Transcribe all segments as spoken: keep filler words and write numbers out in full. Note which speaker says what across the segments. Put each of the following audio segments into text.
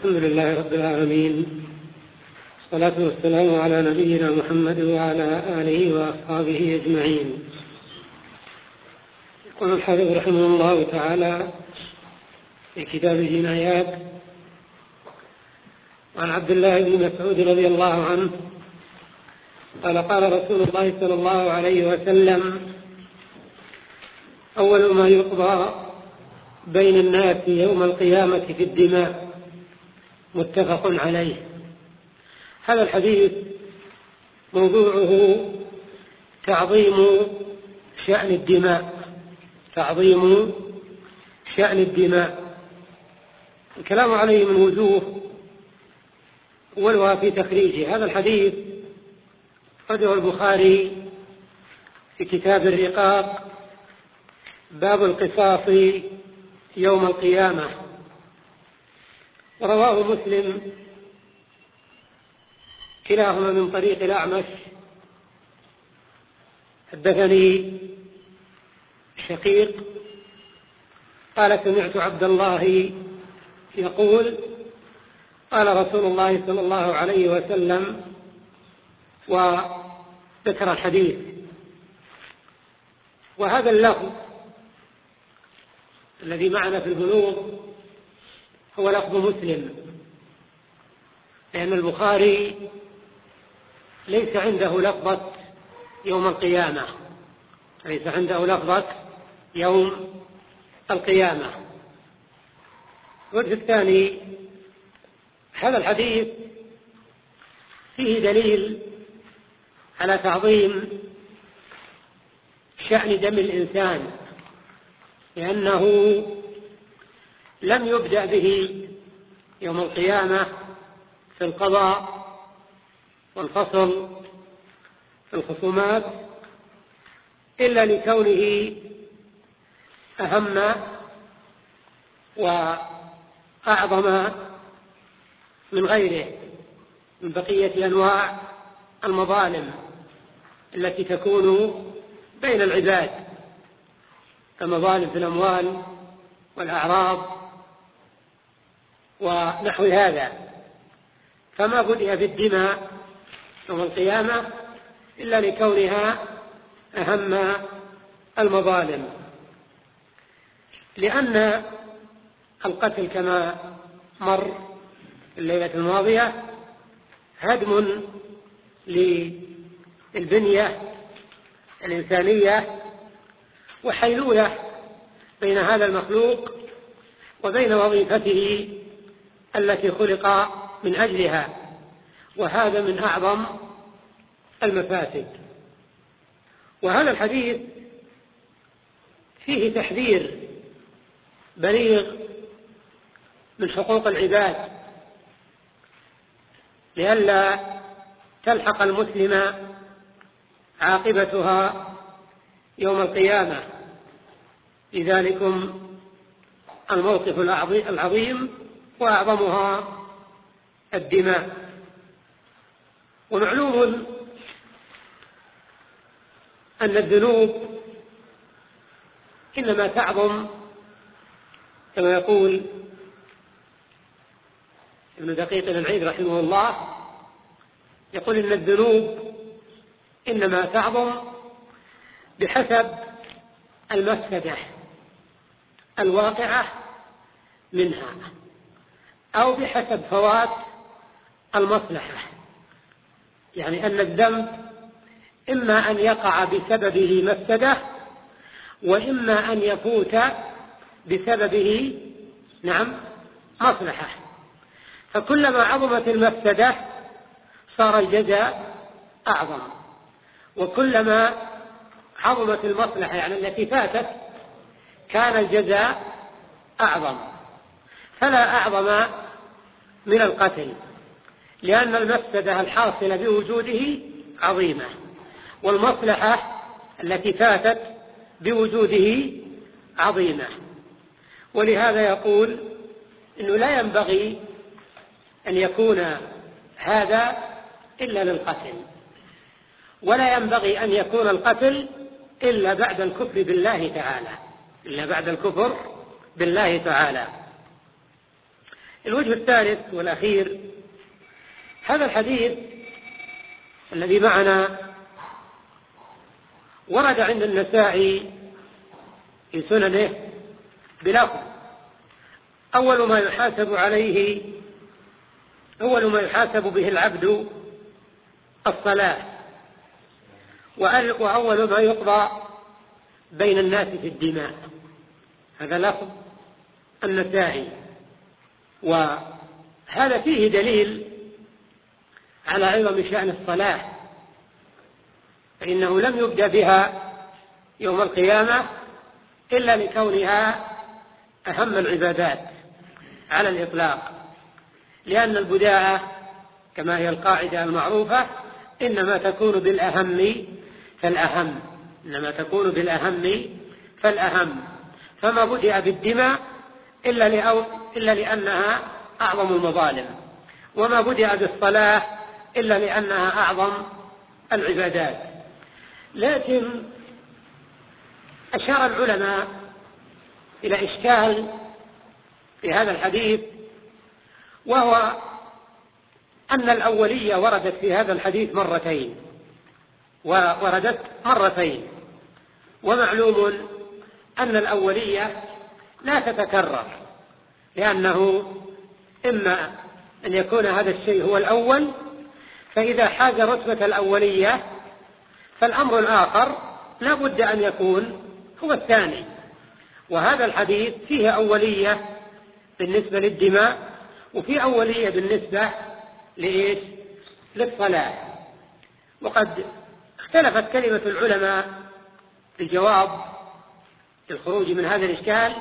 Speaker 1: الحمد لله رب العالمين، والصلاة والسلام على نبينا محمد وعلى آله وأصحابه أجمعين. يقول الحافظ رحمه الله تعالى في كتاب الجنايات: وعن عبد الله بن مسعود رضي الله عنه قال: قال رسول الله صلى الله عليه وسلم: أول ما يقضى بين الناس يوم القيامة في الدماء. متفق عليه. هذا الحديث موضوعه تعظيم شأن الدماء، تعظيم شأن الدماء. الكلام عليه من وجوه، أولها في تخريجه. هذا الحديث أخرجه البخاري في كتاب الرقاق، باب القصاص يوم القيامة، ورواه مسلم كلاهما من طريق الأعمش. حدثني شقيق قال: سمعت عبد الله يقول: قال رسول الله صلى الله عليه وسلم، وذكر الحديث. وهذا اللفظ الذي معنا في البلوغ هو لفظ مسلم، لأن البخاري ليس عنده لفظة يوم القيامة، ليس عنده لفظة يوم القيامة. الوجه الثاني: هذا الحديث فيه دليل على تعظيم شأن دم الإنسان، لأنه لم يبدأ به يوم القيامة في القضاء والفصل في الخصومات إلا لكونه أهم وأعظم من غيره من بقية أنواع المظالم التي تكون بين العباد، كمظالم في الأموال والأعراض ونحو هذا. فما بدأ بالدماء يوم القيامة إلا لكونها أهم المظالم، لأن القتل كما مر الليلة الماضية هدم للبنية الإنسانية وحيلولة بين هذا المخلوق وبين وظيفته التي خلق من أجلها، وهذا من أعظم المفاسد. وهذا الحديث فيه تحذير بليغ من حقوق العباد لئلا تلحق المسلم عاقبتها يوم القيامة، لذلكم الموقف العظيم وأعظمها الدماء. ومعلوم أن الذنوب إنما تعظم كما يقول ابن دقيق العيد رحمه الله، يقول إن الذنوب إنما تعظم بحسب المفسدة الواقعة منها، أو بحسب فوات المصلحة. يعني أن الذنب إما أن يقع بسببه مفسدة، وإما أن يفوت بسببه نعم مصلحة. فكلما عظمت المفسدة صار الجزاء أعظم، وكلما عظمت المصلحة يعني التي فاتت كان الجزاء أعظم. فلا أعظم من القتل، لأن المفسدة الحاصلة بوجوده عظيمة، والمصلحة التي فاتت بوجوده عظيمة. ولهذا يقول إنه لا ينبغي أن يكون هذا إلا للقتل، ولا ينبغي أن يكون القتل إلا بعد الكفر بالله تعالى، إلا بعد الكفر بالله تعالى. الوجه الثالث والأخير، هذا الحديث الذي معنا ورد عند النسائي في سننه بلفظ: أول ما يحاسب عليه أول ما يحاسب به العبد الصلاة، وأول ما يقضى بين الناس في الدماء. هذا لفظ النسائي، وهذا فيه دليل على عظم شأن الصلاة، فإنه لم يبدأ بها يوم القيامة إلا لكونها أهم العبادات على الإطلاق، لأن البداءة كما هي القاعدة المعروفة إنما تكون بالأهم فالأهم إنما تكون بالأهم فالأهم فما بدأ بالدماء إلا, إلا لأنها أعظم المظالم، وما بدأ بالصلاة إلا لأنها أعظم العبادات. لكن أشار العلماء إلى إشكال في هذا الحديث، وهو أن الأولية وردت في هذا الحديث مرتين ووردت مرتين ومعلوم أن الأولية لا تتكرر، لأنه إما أن يكون هذا الشيء هو الأول، فإذا حاز رتبة الأولية فالأمر الآخر لا بد أن يكون هو الثاني. وهذا الحديث فيه أولية بالنسبة للدماء، وفيه أولية بالنسبة لإيش؟ للصلاة. وقد اختلفت كلمة العلماء في الجواب للخروج من هذا الإشكال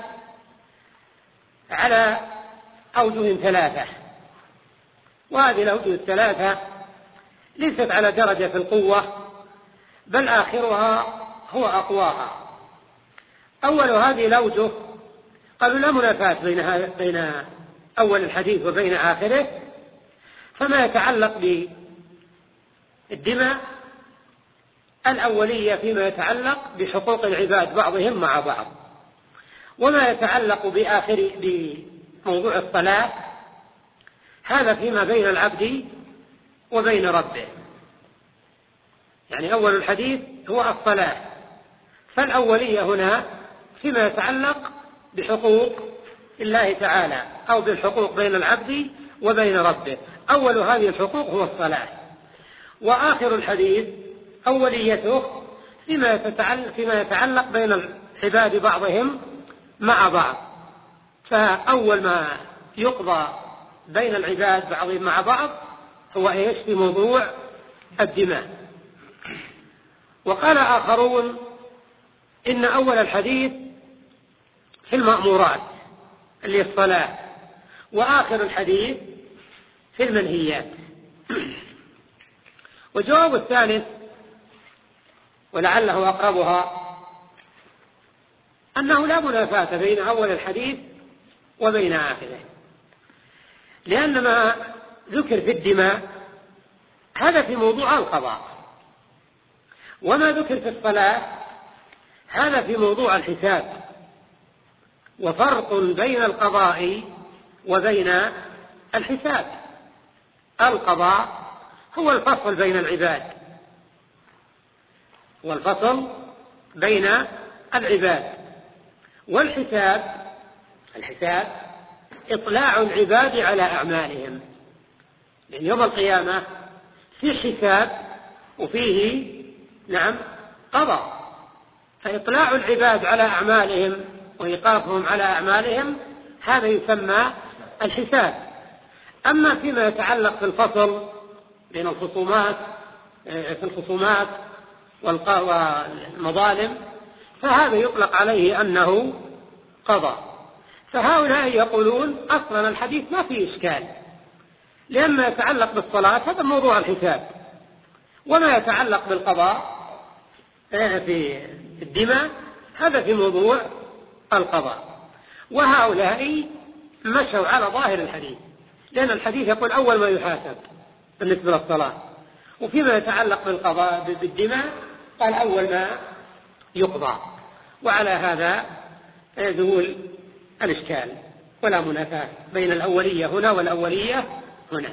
Speaker 1: على أوجه ثلاثة، وهذه الأوجه الثلاثة ليست على درجة في القوة، بل آخرها هو أقواها. أول هذه الأوجه قالوا لا منافاة بين, بين أول الحديث وبين آخره، فما يتعلق بالدماء الأولية فيما يتعلق بحقوق العباد بعضهم مع بعض، وما يتعلق بآخر بموضوع الصلاة هذا فيما بين العبد وبين ربه. يعني أول الحديث هو الصلاة، فالأولية هنا فيما يتعلق بحقوق الله تعالى أو بالحقوق بين العبد وبين ربه. أول هذه الحقوق هو الصلاة، وآخر الحديث أوليته فيما يتعلق, فيما يتعلق بين العباد بعضهم مع بعض. فأول ما يقضى بين العباد بعضهم مع بعض هو إيش؟ في موضوع الدماء. وقال آخرون إن أول الحديث في المأمورات اللي هي الصلاة، وآخر الحديث في المنهيات. وجواب الثالث ولعله أقربها أنه لا منافاة بين أول الحديث وبين آخره، لأن ما ذكر في الدماء هذا في موضوع القضاء، وما ذكر في الصلاة هذا في موضوع الحساب. وفرق بين القضاء وبين الحساب. القضاء هو الفصل بين العباد، والفصل بين العباد. والحساب الحساب إطلاع العباد على أعمالهم، لأن يوم القيامة في حساب وفيه نعم قضاء، فإطلاع العباد على أعمالهم وإيقافهم على أعمالهم هذا يسمى الحساب. أما فيما يتعلق في الفصل بين الخصومات في الخصومات والمظالم فهذا يطلق عليه أنه قضاء. فهؤلاء يقولون أصلا الحديث ما فيه إشكال، لأن يتعلق بالصلاة هذا موضوع الحساب، وما يتعلق بالقضاء في الدماء هذا في موضوع القضاء. وهؤلاء مشوا على ظاهر الحديث، لأن الحديث يقول أول ما يحاسب بالنسبة للصلاة، وفيما يتعلق بالقضاء بالدماء قال أول ما يقضى. وعلى هذا يزول الإشكال. ولا منافاة بين الأولية هنا والأولية هنا.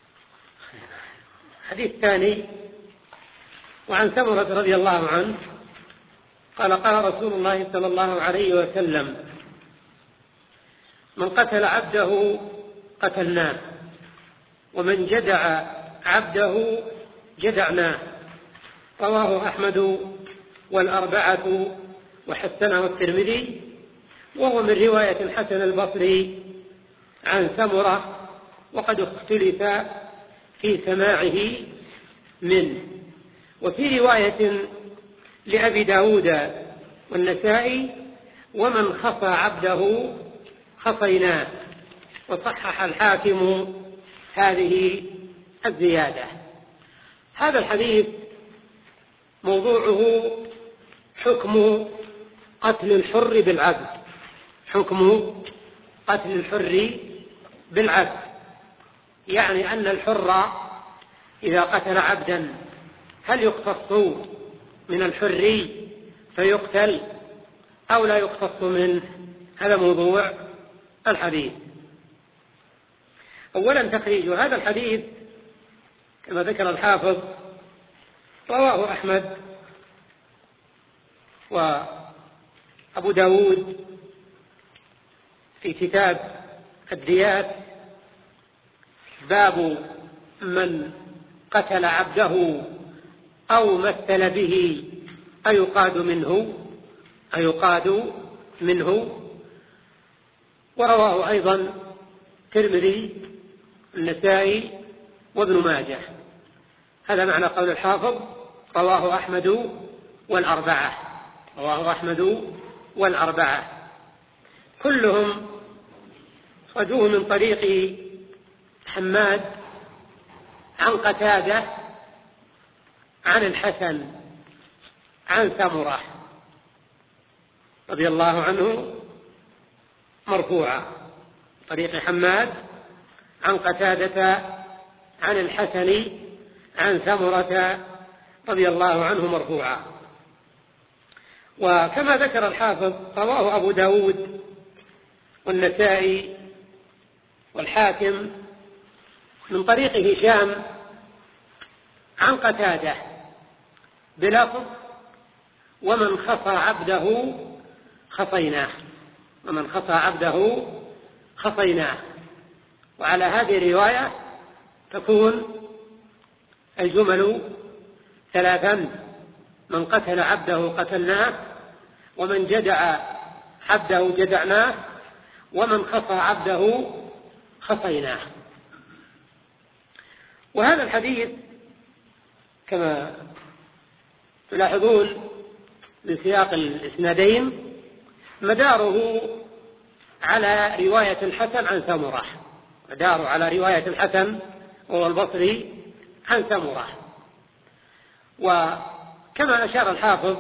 Speaker 1: حديث ثاني: وعن سمرة رضي الله عنه قال: قال رسول الله صلى الله عليه وسلم: من قتل عبده قتلناه، ومن جدع عبده جدعناه. رواه أحمد والأربعة وحسنه الترمذي، وهو من رواية الحسن البصري عن سمرة، وقد اختلف في سماعه منه. وفي رواية لأبي داود والنسائي: ومن خفى عبده خفيناه. وصحح الحاكم هذه الزيادة. هذا الحديث موضوعه حكم قتل الحر بالعبد، حكم قتل الحر بالعبد، يعني أن الحر إذا قتل عبدا هل يقتص من الحر فيقتل أو لا يقتص منه؟ هذا موضوع الحديث. أولا تخريج هذا الحديث كما ذكر الحافظ: رواه أحمد وأبو داود في كتاب الديات، باب من قتل عبده أو مثل به أيقاد منه أيقاد منه. ورواه أيضا الترمذي النسائي وابن ماجه. هذا معنى قول الحافظ: رواه أحمد والأربعة رواه أحمد والأربعة كلهم خرجوه من طريق حماد عن قتادة عن الحسن عن سمرة رضي الله عنه مرفوعا، طريق حماد عن قتادة عن الحسن عن سمرة رضي الله عنه مرفوعا. وكما ذكر الحافظ رواه أبو داود والنسائي والحاكم من طريق هشام عن قتادة بلفظ: ومن خفى عبده خفيناه ومن خفى عبده خفيناه. وعلى هذه الرواية تكون الجمل ثلاثا: من قتل عبده قتلناه، ومن جدع عبده جدعناه، ومن خفى عبده خفيناه. وهذا الحديث كما تلاحظون من سياق الإسنادين مداره على رواية الحسن عن سمرة مداره على رواية الحسن وهو البصري عن سمرة. وكما أشار الحافظ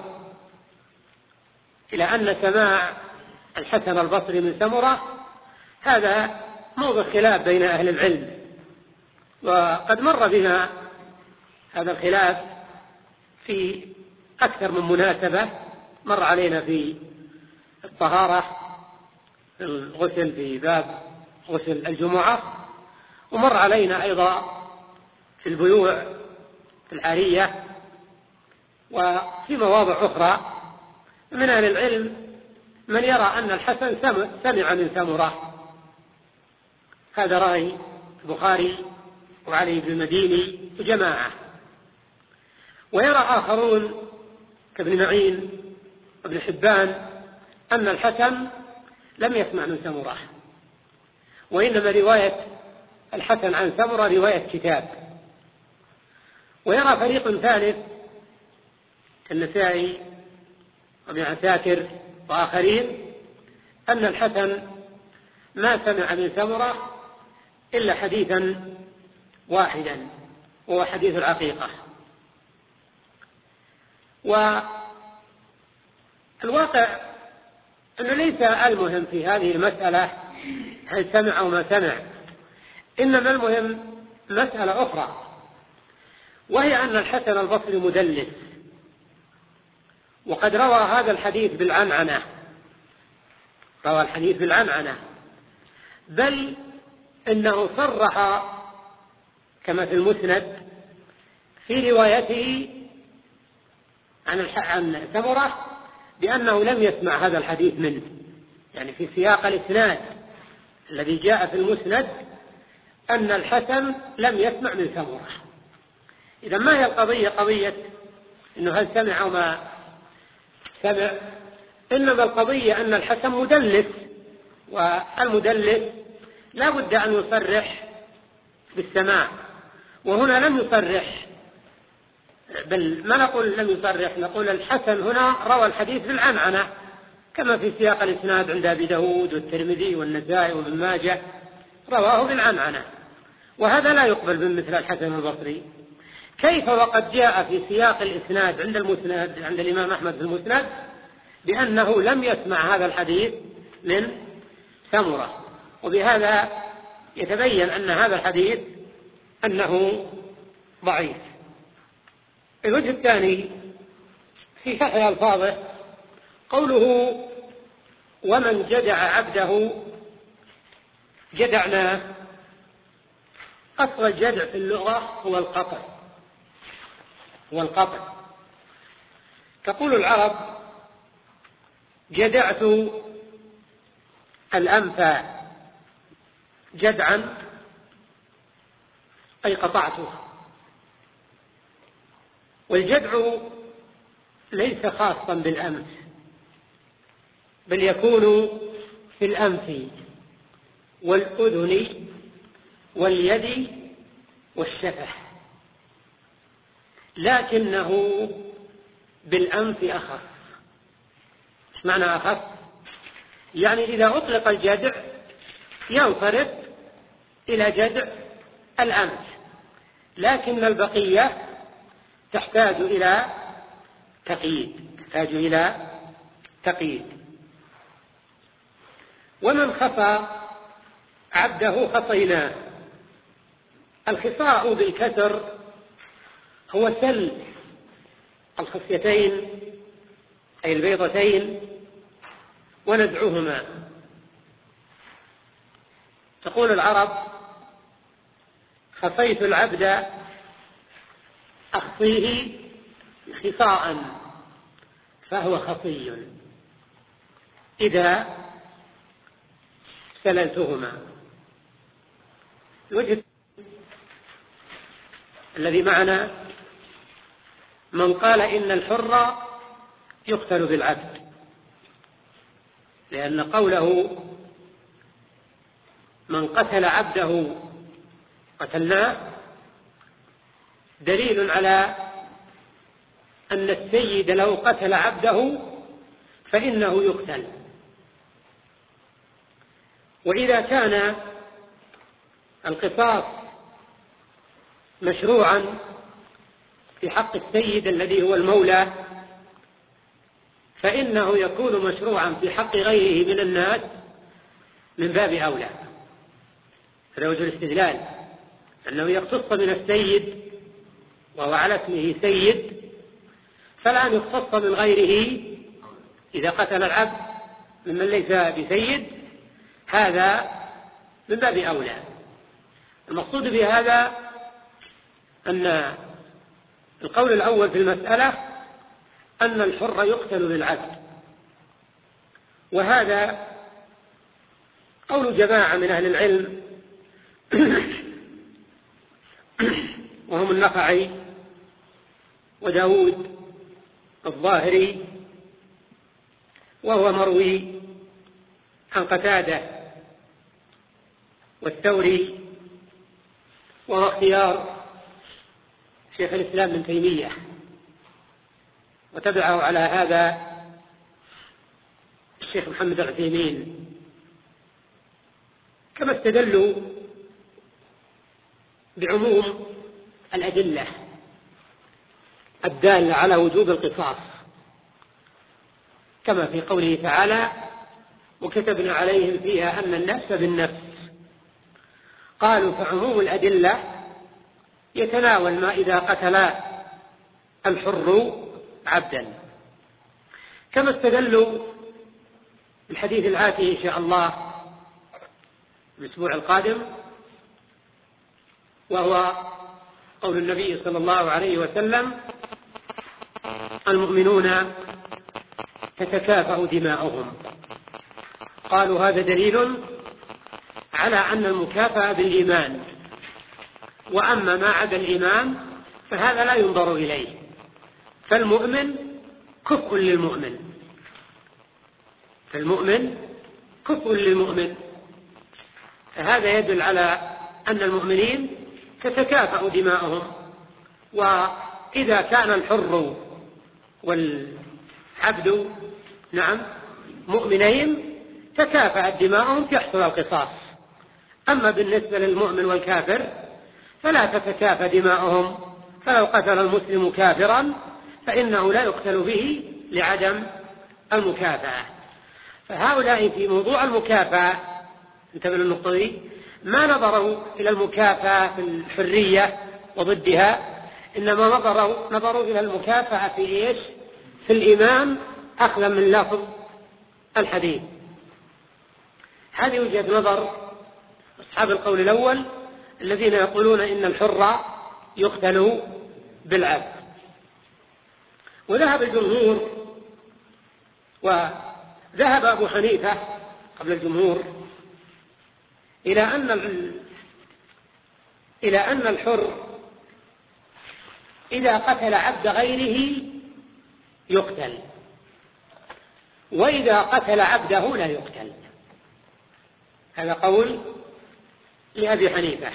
Speaker 1: إلى أن سماع الحسن البصري من سمرة هذا موضع خلاف بين أهل العلم، وقد مر بنا هذا الخلاف في أكثر من مناسبة. مر علينا في الطهارة في الغسل في باب غسل الجمعة، ومر علينا أيضا في البيوع في العارية، وفي مواضع أخرى. من أهل العلم من يرى أن الحسن سمع من سمرة، هذا رأي البخاري وعلي بن المديني وجماعة. ويرى آخرون كابن معين وابن حبان أن الحسن لم يسمع من سمرة، وإنما رواية الحسن عن سمرة رواية كتاب. ويرى فريق ثالث كالنسائي وابن عساكر وآخرين أن الحسن ما سمع من سمرة إلا حديثا واحدا وهو حديث العقيقة. والواقع أنه ليس المهم في هذه المسألة هل سمع أو ما سمع، إنما المهم مسألة أخرى، وهي أن الحسن البصري مدلس، وقد روى هذا الحديث بالعنعنة روى الحديث بالعنعنة بل إنه صرح كما في المسند في روايته عن عن سمرة بأنه لم يسمع هذا الحديث منه، يعني في سياق الإسناد الذي جاء في المسند أن الحسن لم يسمع من سمرة. إذا ما هي القضية قضية إنه هل سمع أو ما سمع، إنما القضية أن الحسن مدلس، والمدلس لا بد أن يصرح بالسماع، وهنا لم يصرح، بل ما نقول لم يصرح، نقول الحسن هنا روى الحديث بالعنعنة كما في سياق الإسناد عند أبي داود والترمذي والنسائي وابن ماجه، رواه بالعنعنة، وهذا لا يقبل من مثل الحسن البصري. كيف وقد جاء في سياق الإسناد عند المسند عند الإمام أحمد في المسند بأنه لم يسمع هذا الحديث من سمرة، وبهذا يتبين أن هذا الحديث أنه ضعيف. الوجه الثاني في شرح ألفاظه قوله ومن جدع عبده جدعناه. أصل الجدع في اللغة هو القطع، هو القطع. تقول العرب جدعت الأنف جدعا أي قطعته. والجدع ليس خاصا بالأنف، بل يكون في الأنف والأذن واليد والشفة، لكنه بالأنف أخف. ايش معنى أخف؟ يعني إذا أطلق الجدع ينصرف إلى جدع الأنف، لكن البقية تحتاج إلى تقييد، تحتاج إلى تقييد. ومن خفى عبده خطيناه. الخفاء بالكسر هو سل الخصيتين أي البيضتين ونزعهما. تقول العرب خفيت العبد أخفيه خفاء فهو خفي إذا سللتهما. الوجه الذي معنا من قال إن الحر يقتل بالعبد، لأن قوله من قتل عبده قتلناه دليل على أن السيد لو قتل عبده فإنه يقتل. وإذا كان القصاص مشروعا في حق السيد الذي هو المولى فإنه يكون مشروعا في حق غيره من الناس من باب أولى. هذا وجه الاستدلال، أنه يقتص من السيد وهو على اسمه سيد، فلا أن يختص من غيره إذا قتل العبد ممن ليس بسيد، هذا من باب أولى. المقصود بهذا أن القول الأول في المسألة أن الحر يقتل بالعبد، وهذا قول جماعة من أهل العلم وهم النخعي وداود الظاهري، وهو مروي عن قتادة والثوري، وهو اختيار شيخ الإسلام ابن تيمية، وتبعه على هذا الشيخ محمد العثيمين. كما استدلوا بعموم الأدلة الدالة على وجوب القصاص، كما في قوله تعالى وكتبنا عليهم فيها أن النفس بالنفس. قالوا فعموم الأدلة يتناول ما إذا قتل الحر عبدا، كما استدلوا بالحديث الآتي إن شاء الله الأسبوع القادم، وهو قول النبي صلى الله عليه وسلم: المؤمنون تتكافأ دماؤهم. قالوا هذا دليل على أن المكافأة بالإيمان، وأما ما عدا الإيمان فهذا لا ينظر إليه، فالمؤمن كفء للمؤمن، فالمؤمن كفء للمؤمن، فهذا يدل على أن المؤمنين تتكافأ دماؤهم. وإذا كان الحر والعبد نعم مؤمنين تكافأت دماؤهم يحصل القصاص. أما بالنسبة للمؤمن والكافر فلا تتكافأ دماؤهم، فلو قتل المسلم كافرا فإنه لا يقتل به لعدم المكافأة. فهؤلاء في موضوع المكافأة، انتبهوا للنقطة دي، ما نظروا إلى المكافأة في الحرية وضدها، إنما نظروا, نظروا إلى المكافأة في إيش؟ في الإيمان، أخذا من لفظ الحديث. هذه وجهة نظر أصحاب القول الأول الذين يقولون إن الحر يقتل بالعبد. وذهب الجمهور، وذهب أبو حنيفة قبل الجمهور إلى أن إلى أن الحر إذا قتل عبد غيره يقتل، وإذا قتل عبده لا يقتل. هذا قول لأبي حنيفة،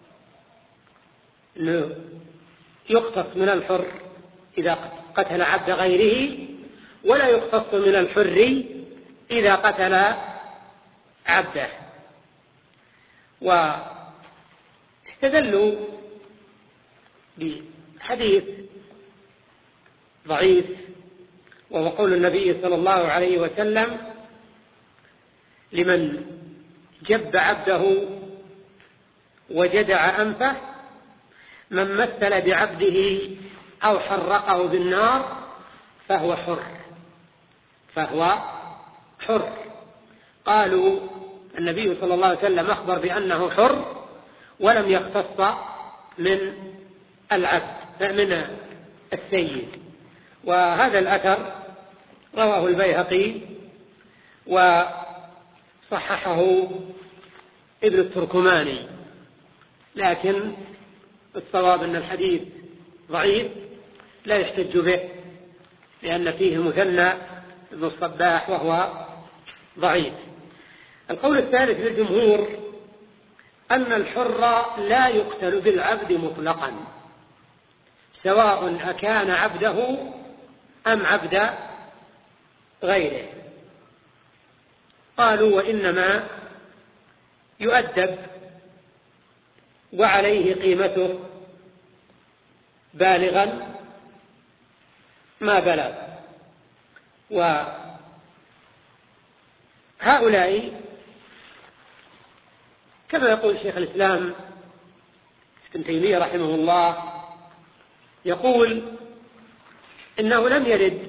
Speaker 1: أنه يقتص من الحر إذا قتل عبد غيره، ولا يقتص من الحر إذا قتل عبده. واستدلوا بحديث ضعيف، وهو قول النبي صلى الله عليه وسلم: لمن جب عبده وجدع أنفه، من مثل بعبده أو حرقه بالنار فهو حر، فهو حر. قالوا النبي صلى الله عليه وسلم أخبر بأنه حر ولم يختص من العبد من السيد. وهذا الأثر رواه البيهقي وصححه ابن التركماني، لكن الصواب أن الحديث ضعيف لا يحتج به، لأن فيه المثنى ابن الصباح وهو ضعيف. القول الثالث للجمهور أن الحر لا يقتل بالعبد مطلقا، سواء أكان عبده أم عبد غيره. قالوا: وإنما يؤدب وعليه قيمته بالغا ما بلغ. وهؤلاء كما يقول شيخ الإسلام ابن تيمية رحمه الله، يقول إنه لم يرد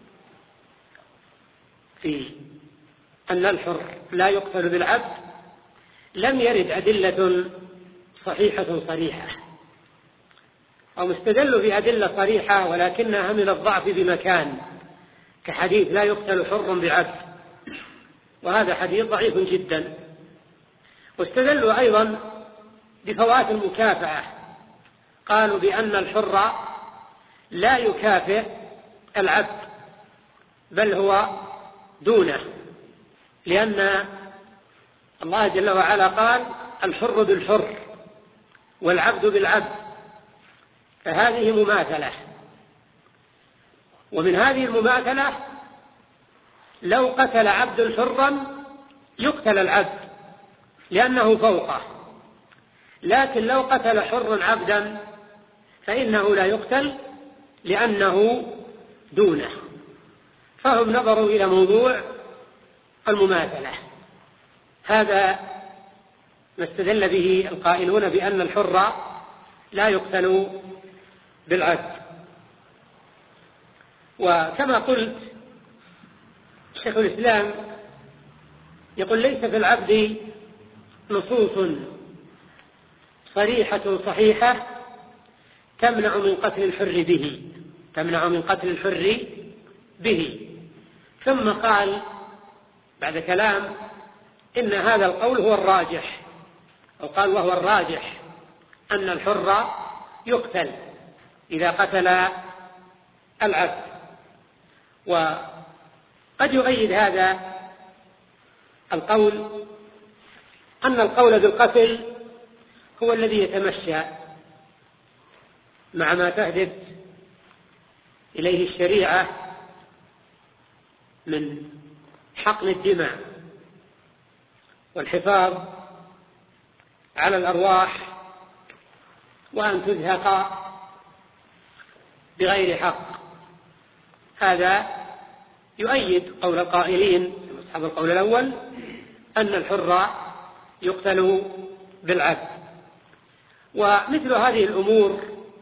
Speaker 1: في أن الحر لا يقتل بالعبد، لم يرد أدلة صحيحة صريحة، أو مستدل بأدلة صريحة ولكنها من الضعف بمكان، كحديث لا يقتل حر بعبد، وهذا حديث ضعيف جدا. واستدلوا أيضا بفوات المكافأة، قالوا بأن الحر لا يكافئ العبد بل هو دونه، لأن الله جل وعلا قال: الحر بالحر والعبد بالعبد، فهذه مماثلة. ومن هذه المماثلة لو قتل عبد حرا يقتل العبد لأنه فوقه، لكن لو قتل حر عبدا فإنه لا يقتل لأنه دونه. فهم نظروا إلى موضوع المماثلة. هذا ما استدل به القائلون بأن الحر لا يقتل بالعبد. وكما قلت شيخ الإسلام يقول: ليس في العبد نصوص صريحة صحيحة تمنع من قتل الحر به تمنع من قتل الحر به. ثم قال بعد كلام إن هذا القول هو الراجح، أو قال وهو الراجح أن الحر يقتل إذا قتل العبد. وقد يؤيد هذا القول أن القول بالقتل هو الذي يتمشى مع ما تهدف إليه الشريعة من حقن الدماء والحفاظ على الأرواح وأن تزهق بغير حق. هذا يؤيد قول القائلين أصحاب القول الأول أن الحر يقتل بالعبد. ومثل هذه الأمور،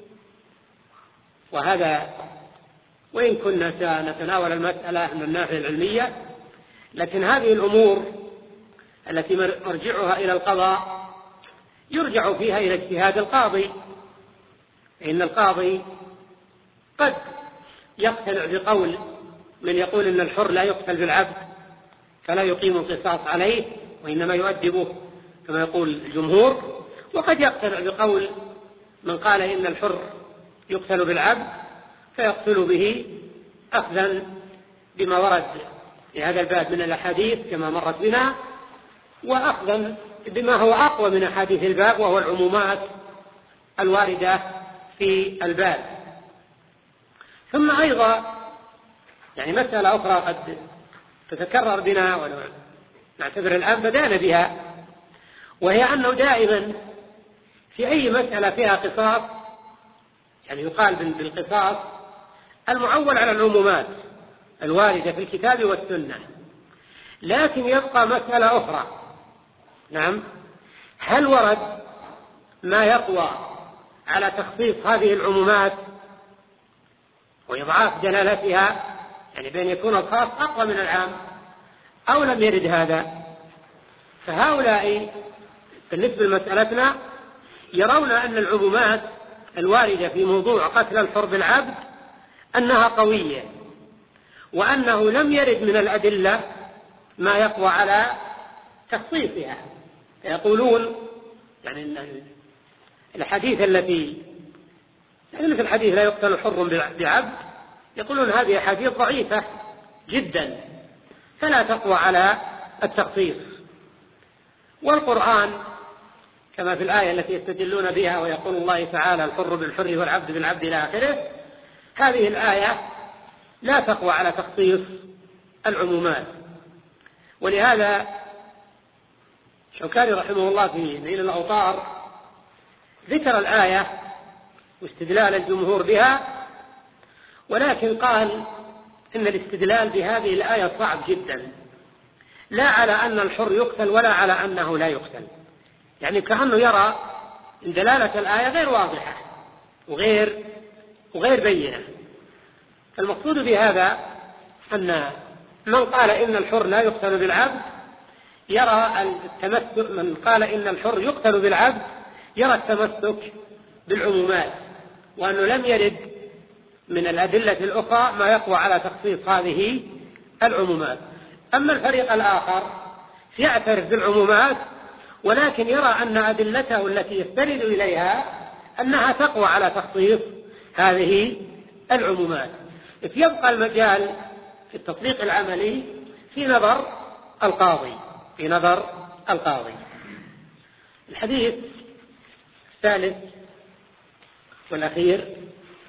Speaker 1: وهذا وإن كنا سنتناول المسألة من الناحية العلمية، لكن هذه الأمور التي مرجعها إلى القضاء يرجع فيها إلى اجتهاد القاضي، إن القاضي قد يقتنع بقول من يقول إن الحر لا يقتل بالعبد فلا يقيم القصاص عليه وإنما يؤدبه كما يقول الجمهور، وقد يقتنع بقول من قال إن الحر يقتل بالعبد فيقتل به أخذا بما ورد في هذا الباب من الأحاديث كما مرت بنا، وأخذا بما هو أقوى من أحاديث الباب وهو العمومات الواردة في الباب. ثم أيضا يعني مسألة أخرى قد تتكرر بنا ونعتبر الآن بدأنا بها، وهي أنه دائما في أي مسألة فيها قصاص يعني يقال بالقصاص المعول على العمومات الواردة في الكتاب والسنة، لكن يبقى مسألة أخرى. نعم، هل ورد ما يقوى على تخصيص هذه العمومات وإضعاف دلالتها، يعني بأن يكون الخاص أقوى من العام، أو لم يرد هذا؟ فهؤلاء بالنسبة لمسألتنا يرون أن العمومات الواردة في موضوع قتل الحر بالعبد أنها قوية، وأنه لم يرد من الأدلة ما يقوى على تخصيصها. يقولون يعني أن الحديث التي يعني مثل الحديث لا يقتل الحر بعبد، يقولون هذه حديث ضعيفة جدا فلا تقوى على التخصيص. والقرآن كما في الآية التي يستدلون بها ويقول الله تعالى الحر بالحر والعبد بالعبد إلى آخره، هذه الآية لا تقوى على تخصيص العمومات. ولهذا شوكاني رحمه الله في نيل الأوطار ذكر الآية واستدلال الجمهور بها، ولكن قال إن الاستدلال بهذه الآية صعب جدا، لا على أن الحر يقتل ولا على أنه لا يقتل، يعني كأنه يرى إن دلالة الآية غير واضحة وغير وغير بينة. المقصود بهذا أن من قال إن الحر لا يقتل بالعبد يرى التمسك، من قال إن الحر يقتل بالعبد يرى التمسك بالعمومات، وأنه لم يرد من الأدلة الأخرى ما يقوى على تخصيص هذه العمومات. أما الفريق الآخر يعترف بالعمومات ولكن يرى أن أدلته التي يستند إليها أنها تقوى على تخصيص هذه العمومات. يبقى المجال في التطبيق العملي في نظر القاضي في نظر القاضي. الحديث الثالث والأخير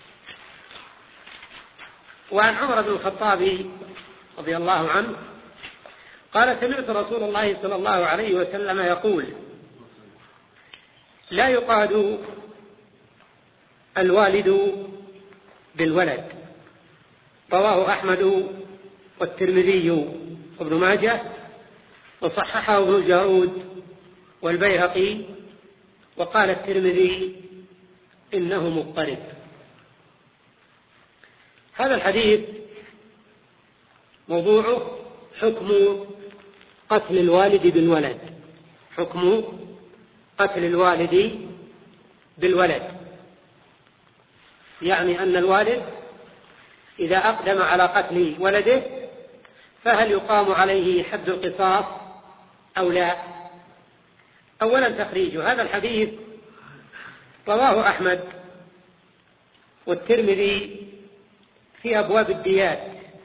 Speaker 1: وعن عمر بن الخطاب رضي الله عنه قال سمعت رسول الله صلى الله عليه وسلم يقول لا يقاد الوالد بالولد، رواه أحمد والترمذي وابن ماجه وصححه ابن الجارود والبيهقي، وقال الترمذي إنه مضطرب. هذا الحديث موضوعه حكم قتل الوالد بالولد، حكم قتل الوالد بالولد، يعني أن الوالد إذا أقدم على قتل ولده فهل يقام عليه حد القصاص أو لا؟ أولا تخريج هذا الحديث رواه أحمد والترمذي في أبواب الديات،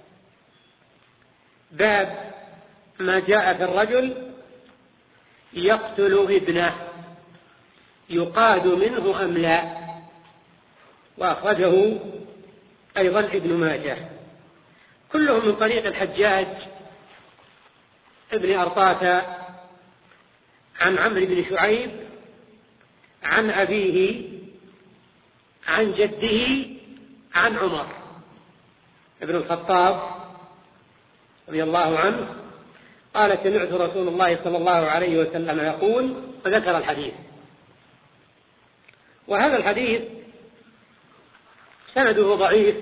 Speaker 1: باب ما جاء في الرجل يقتل ابنه يقاد منه أم لا، وأخرجه أيضا ابن ماجه، كلهم من طريق الحجاج ابن أرطاة عن عمرو بن شعيب عن أبيه عن جده عن عمر ابن الخطاب رضي الله عنه قال: سمعت رسول الله صلى الله عليه وسلم يقول، فذكر الحديث. وهذا الحديث سنده ضعيف،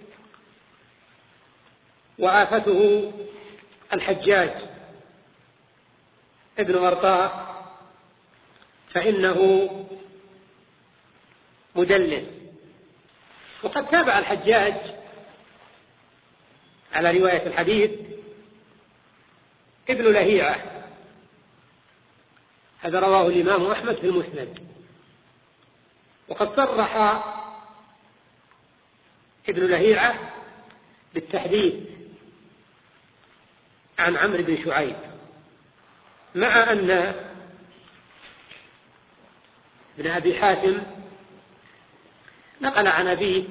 Speaker 1: وآفته الحجاج ابن أرطاة، فإنه مدلس. وقد تابع الحجاج على رواية الحديث ابن لهيعة، هذا رواه الإمام أحمد في المسند. وقد صرح ابن لهيعة بالتحديث عن عمرو بن شعيب، مع أن ابن أبي حاتم نقل عن أبيه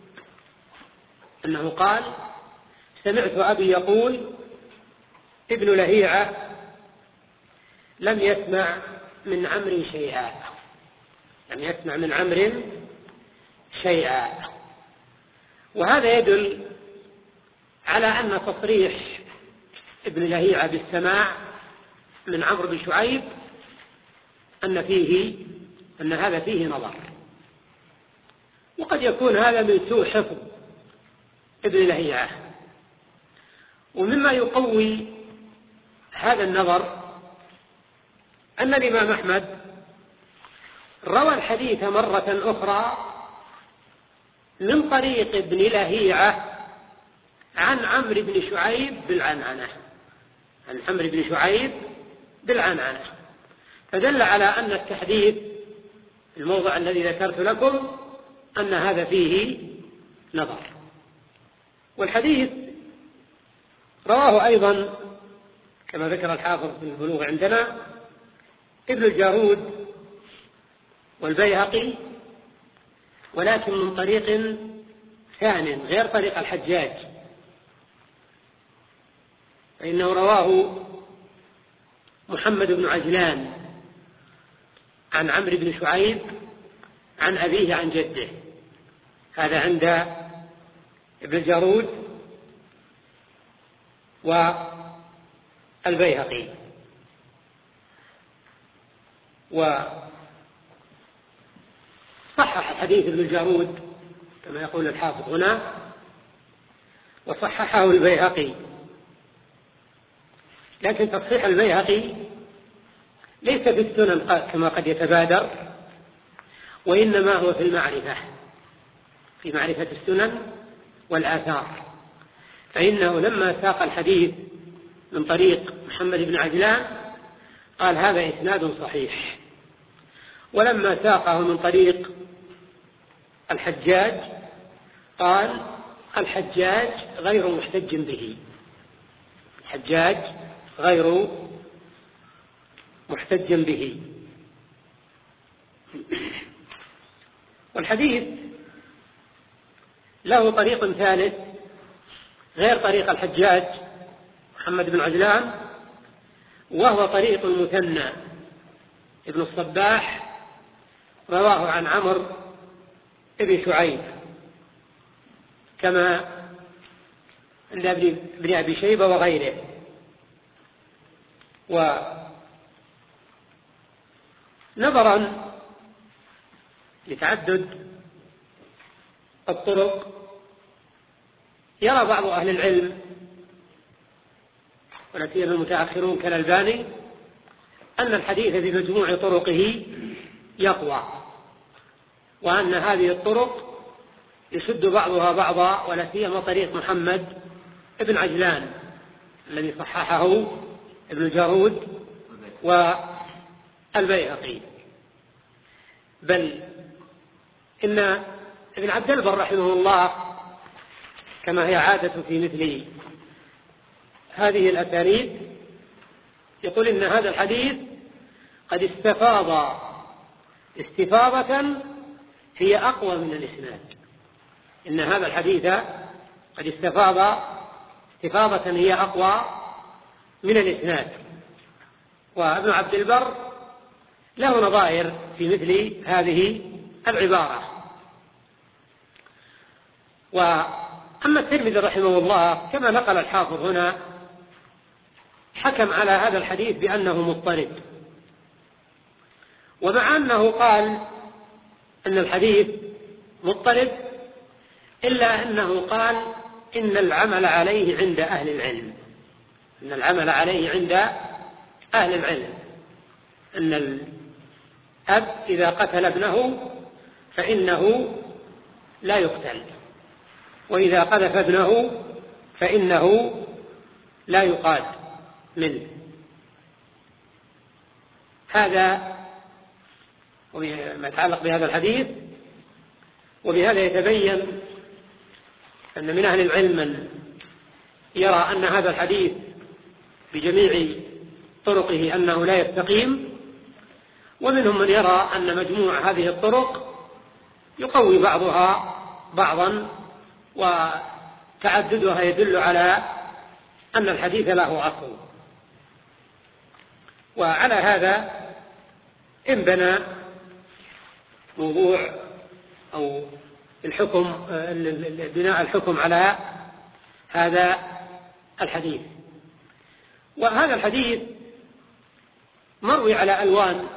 Speaker 1: أنه قال: سمعت أبي يقول ابن لهيعة لم يسمع من عمرو شيئا، لم يسمع من عمرو شيئا. وهذا يدل على أن تصريح ابن لهيعة بالسماع من عمرو بن شعيب أن فيه أن هذا فيه نظر، وقد يكون هذا من سوء حفظ ابن لهيعة. ومما يقوي هذا النظر أن الإمام أحمد روى الحديث مرة أخرى من طريق ابن لهيعة عن عمرو بن شعيب بالعنعنة، عن عمرو بن شعيب بالعنعنة، فدل على أن التحديث في الموضع الذي ذكرت لكم أن هذا فيه نظر. والحديث رواه أيضا كما ذكر الحافظ في البلوغ عندنا ابن الجارود والبيهقي، ولكن من طريق ثان غير طريق الحجاج، فإنه رواه محمد بن عجلان عن عمرو بن شعيب عن أبيه عن جده، هذا عند ابن الجارود والبيهقي. وصحح حديث ابن الجارود كما يقول الحافظ هنا، وصححه البيهقي، لكن تصحيح البيهقي ليس في السنن كما قد يتبادر، وإنما هو في المعرفة، في معرفة السنن والآثار، فإنه لما ساق الحديث من طريق محمد بن عجلان قال هذا إسناد صحيح، ولما ساقه من طريق الحجاج قال الحجاج غير محتج به، الحجاج غير محتج به. والحديث له طريق ثالث غير طريق الحجاج محمد بن عجلان، وهو طريق المثنى ابن الصباح، رواه عن عمرو بن شعيب كما عند ابن أبي شيبة وغيره. ونظرا لتعدد الطرق يرى بعض أهل العلم ولا سيما المتأخرون كالألباني أن الحديث بمجموع طرقه يقوى، وأن هذه الطرق يشد بعضها بعضا، ولا سيما طريق محمد ابن عجلان الذي صححه ابن جارود والبيهقي. بل إن ابن عبد البر رحمه الله كما هي عادة في مثل هذه الأسانيد يقول إن هذا الحديث قد استفاض استفاضة هي أقوى من الإسناد. إن هذا الحديث قد استفاض استفاضة هي أقوى من الإسناد. وابن عبد البر له نظائر في مثل هذه العبارة. وأما الترمذي رحمه الله كما نقل الحافظ هنا حكم على هذا الحديث بأنه مضطرب، ومع أنه قال أن الحديث مضطرب إلا أنه قال إن العمل عليه عند أهل العلم إن العمل عليه عند أهل العلم أن الأب إذا قتل ابنه فإنه لا يقتل، وإذا قذف ابنه فإنه لا يقاد منه. هذا وما يتعلق بهذا الحديث. وبهذا يتبين أن من أهل العلم من يرى أن هذا الحديث بجميع طرقه أنه لا يستقيم، ومنهم من يرى أن مجموع هذه الطرق يقوي بعضها بعضا، وتعددها يدل على أن الحديث له أصل. وعلى هذا انبنى موضوع أو الحكم بناء الحكم على هذا الحديث. وهذا الحديث مروي على ألوان،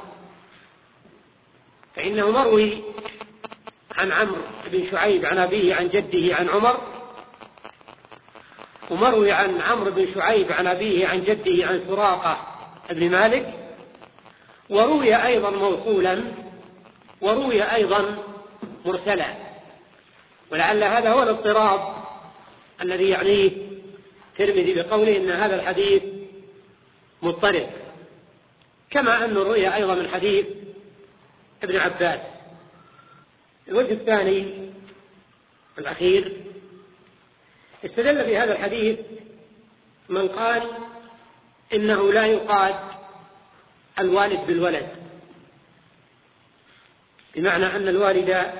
Speaker 1: فإنه مروي عن عمرو بن شعيب عن أبيه عن جده عن عمر، ومروي عن عمرو بن شعيب عن أبيه عن جده عن سراقة بن مالك، وروي أيضا موصولا، وروي أيضا مرسلا. ولعل هذا هو الاضطراب الذي يعنيه الترمذي بقوله إن هذا الحديث مضطرب، كما أنه روي أيضا من حديث ابن عباس. الوجه الثاني الأخير استدل في هذا الحديث من قال إنه لا يقاد الوالد بالولد، بمعنى أن الوالد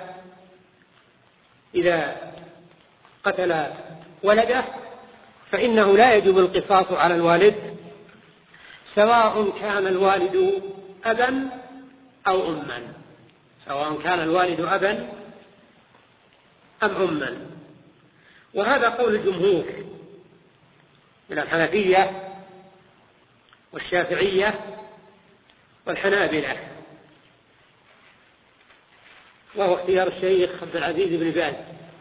Speaker 1: إذا قتل ولده فإنه لا يجب القصاص على الوالد، سواء كان الوالد أبا أو أما سواء كان الوالد أبا أم أما. وهذا قول الجمهور من الحنفية والشافعية والحنابلة، وهو اختيار الشيخ عبد العزيز بن باز،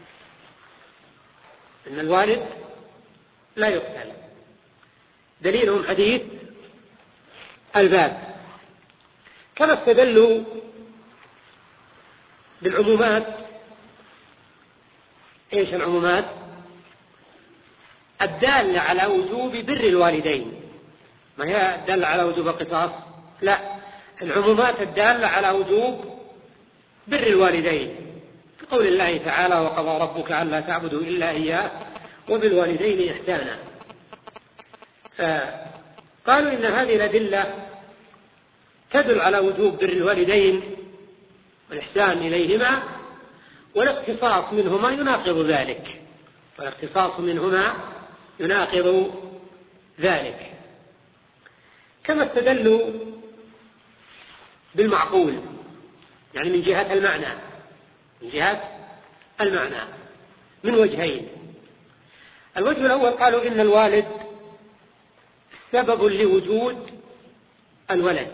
Speaker 1: أن الوالد لا يقتل. دليلهم حديث الباب. كما استدلوا بالعمومات. ايش العمومات؟ الدالة على وجوب بر الوالدين، ما هي الدالة على وجوب القصاص، لا، العمومات الدالة على وجوب بر الوالدين، قول الله تعالى وقضى ربك ألا تعبدوا إلا إياه وبالوالدين إحسانا. فقالوا إن هذه الأدلة تدل على وجوب بر الوالدين والإحسان إليهما، والاقتصاص منهما يناقض ذلك والاقتصاص منهما يناقض ذلك. كما استدلوا بالمعقول، يعني من جهة المعنى من جهة المعنى من وجهين. الوجه الأول قالوا إن الوالد سبب لوجود الولد،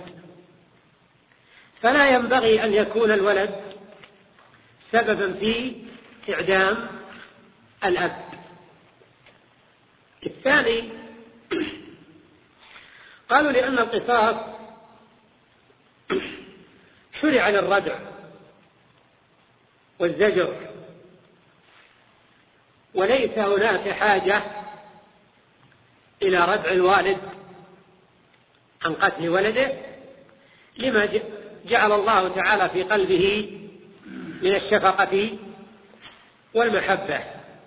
Speaker 1: فلا ينبغي أن يكون الولد سببا في إعدام الأب. الثاني قالوا لأن القصاص شرع للردع والزجر، وليس هناك حاجة إلى ردع الوالد عن قتل ولده لما جعل الله تعالى في قلبه من الشفقة والمحبة،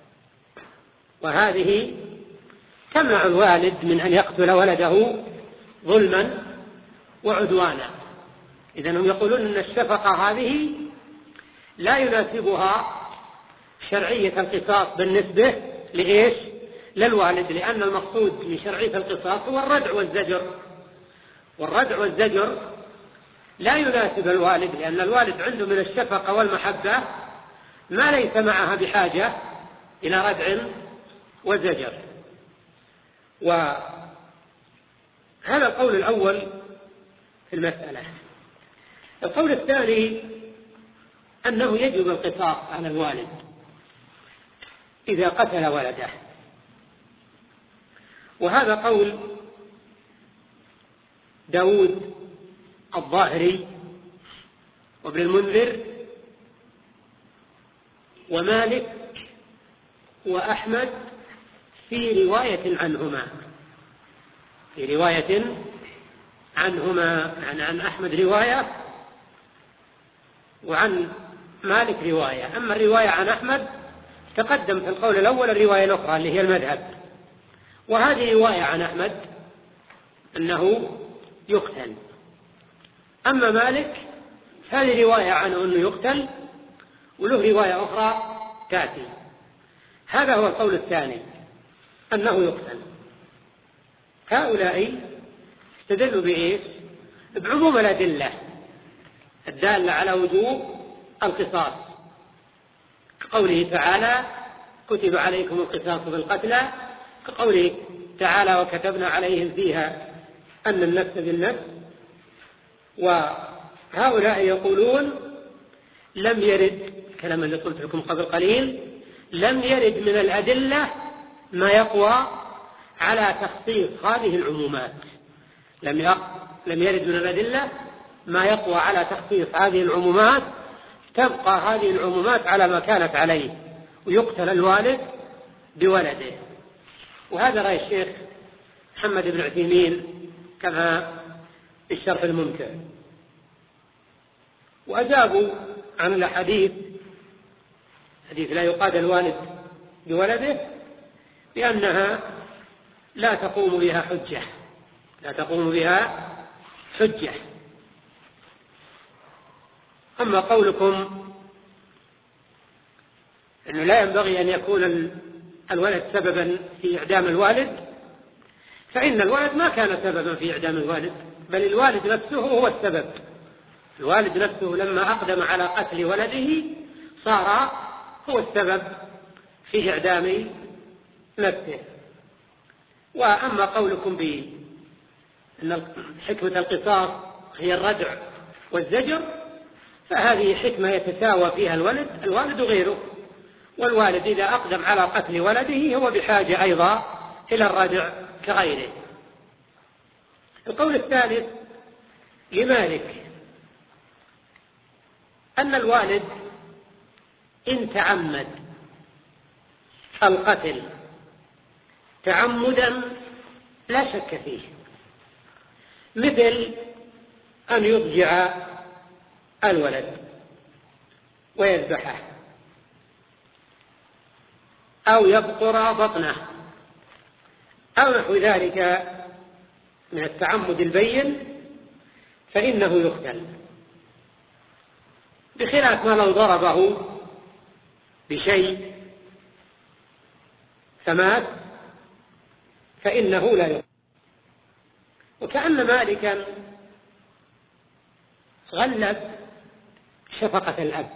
Speaker 1: وهذه تمنع الوالد من أن يقتل ولده ظلما وعدوانا. إذن هم يقولون أن الشفقة هذه لا يناسبها شرعية القصاص بالنسبة لإيش؟ للوالد، لأن المقصود من شرعية القصاص هو الردع والزجر، والردع والزجر لا يناسب الوالد، لأن الوالد عنده من الشفقة والمحبة ما ليس معها بحاجة إلى ردع وزجر. وهذا القول الأول في المسألة. القول الثاني أنه يجب القصاص على الوالد إذا قتل ولده، وهذا قول داود الظاهري وابن المنذر ومالك وأحمد في رواية عنهما في رواية عنهما يعني عن أحمد رواية وعن مالك رواية. أما الرواية عن أحمد تقدم في القول الأول الرواية الأخرى اللي هي المذهب، وهذه رواية عن أحمد أنه يقتل. أما مالك هذه رواية عنه أنه يقتل وله رواية أخرى تأتي. هذا هو القول الثاني أنه يقتل. هؤلاء استدلوا بإيش؟ بعموم الأدلة الدالة على وجوب القصاص، كقوله تعالى كتب عليكم القصاص بالقتلى، كقوله تعالى وكتبنا عليهم فيها أن النفس بالنفس. وهؤلاء يقولون لم يرد، كلام اللي قلت لكم قبل قليل، لم يرد من الأدلة ما يقوى على تخصيص هذه العمومات. لم لم يرد من الأدلة ما يقوى على تخصيص هذه العمومات، تبقى هذه العمومات على ما كانت عليه ويقتل الوالد بولده. وهذا رأي الشيخ محمد بن عثيمين كما في الشرح الممتع. وأجابوا عن الحديث حديث لا يقاد الوالد بولده لأنها لا تقوم بها حجة لا تقوم بها حجة. أما قولكم أنه لا ينبغي أن يكون الولد سببا في إعدام الوالد، فإن الولد ما كان سببا في إعدام الوالد، بل الوالد نفسه هو السبب. الوالد نفسه لما أقدم على قتل ولده صار هو السبب في إعدام نفسه. وأما قولكم بأن حكمة القصاص هي الردع والزجر، فهذه حكمة يتساوى فيها الولد الوالد غيره، والوالد إذا أقدم على قتل ولده هو بحاجة أيضا إلى الردع كغيره. القول الثالث لمالك أن الوالد إن تعمد القتل تعمدا لا شك فيه، مثل أن يضجع الولد ويذبحه أو يبقر بطنه أو نحو ذلك من التعمد البين، فإنه يقتل، بخلاف ما لو ضربه بشيء فمات فإنه لا يقتل. وكأن مالكا غلب شفقة الأب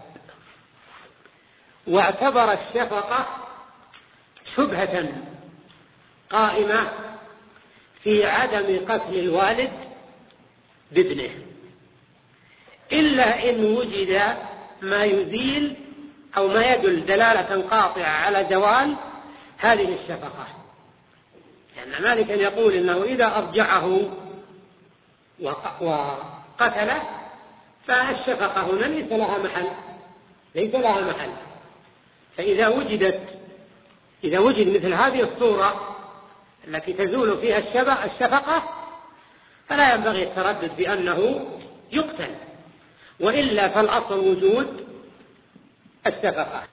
Speaker 1: واعتبر الشفقة شبهة قائمة في عدم قتل الوالد بابنه، إلا إن وجد ما يزيل أو ما يدل دلالة قاطعة على زوال هذه الشفقة. لأن مالكا يقول إنه إذا أرجعه قتله فالشفقة هنا ليس لها محل ليس لها محل فإذا وجدت إذا وجد مثل هذه الصورة التي تزول فيها الشفقة فلا ينبغي التردد بأنه يقتل، وإلا فالأصل وجود الشفقة.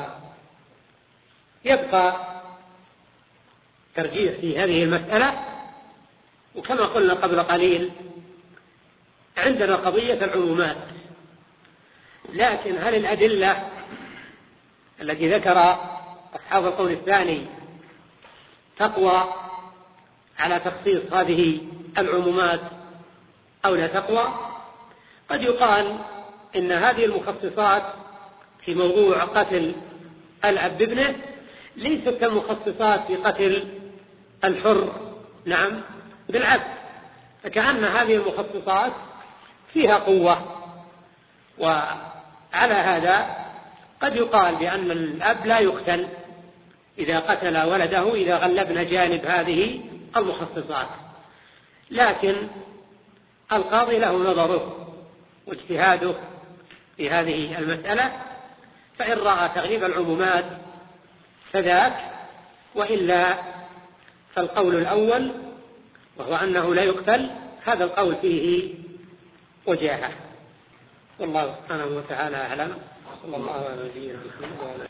Speaker 1: ويبقى ترجيح في هذه المسألة، وكما قلنا قبل قليل عندنا قضية العمومات، لكن هل الأدلة التي ذكر أصحاب القول الثاني تقوى على تخصيص هذه العمومات أو لا تقوى؟ قد يقال إن هذه المخصصات في موضوع قتل الأب ابنه ليست كمخصصات في قتل الحر نعم بالعكس، فكأن هذه المخصصات فيها قوة. وعلى هذا قد يقال بأن الأب لا يقتل إذا قتل ولده إذا غلبنا جانب هذه المخصصات، لكن القاضي له نظره واجتهاده في هذه المسألة، فإن رأى تغليب العمومات فذاك، وإلا فالقول الأول وهو أنه لا يقتل هذا القول فيه وجاهة. والله سبحانه وتعالى أعلم. صلى الله عليه وسلم.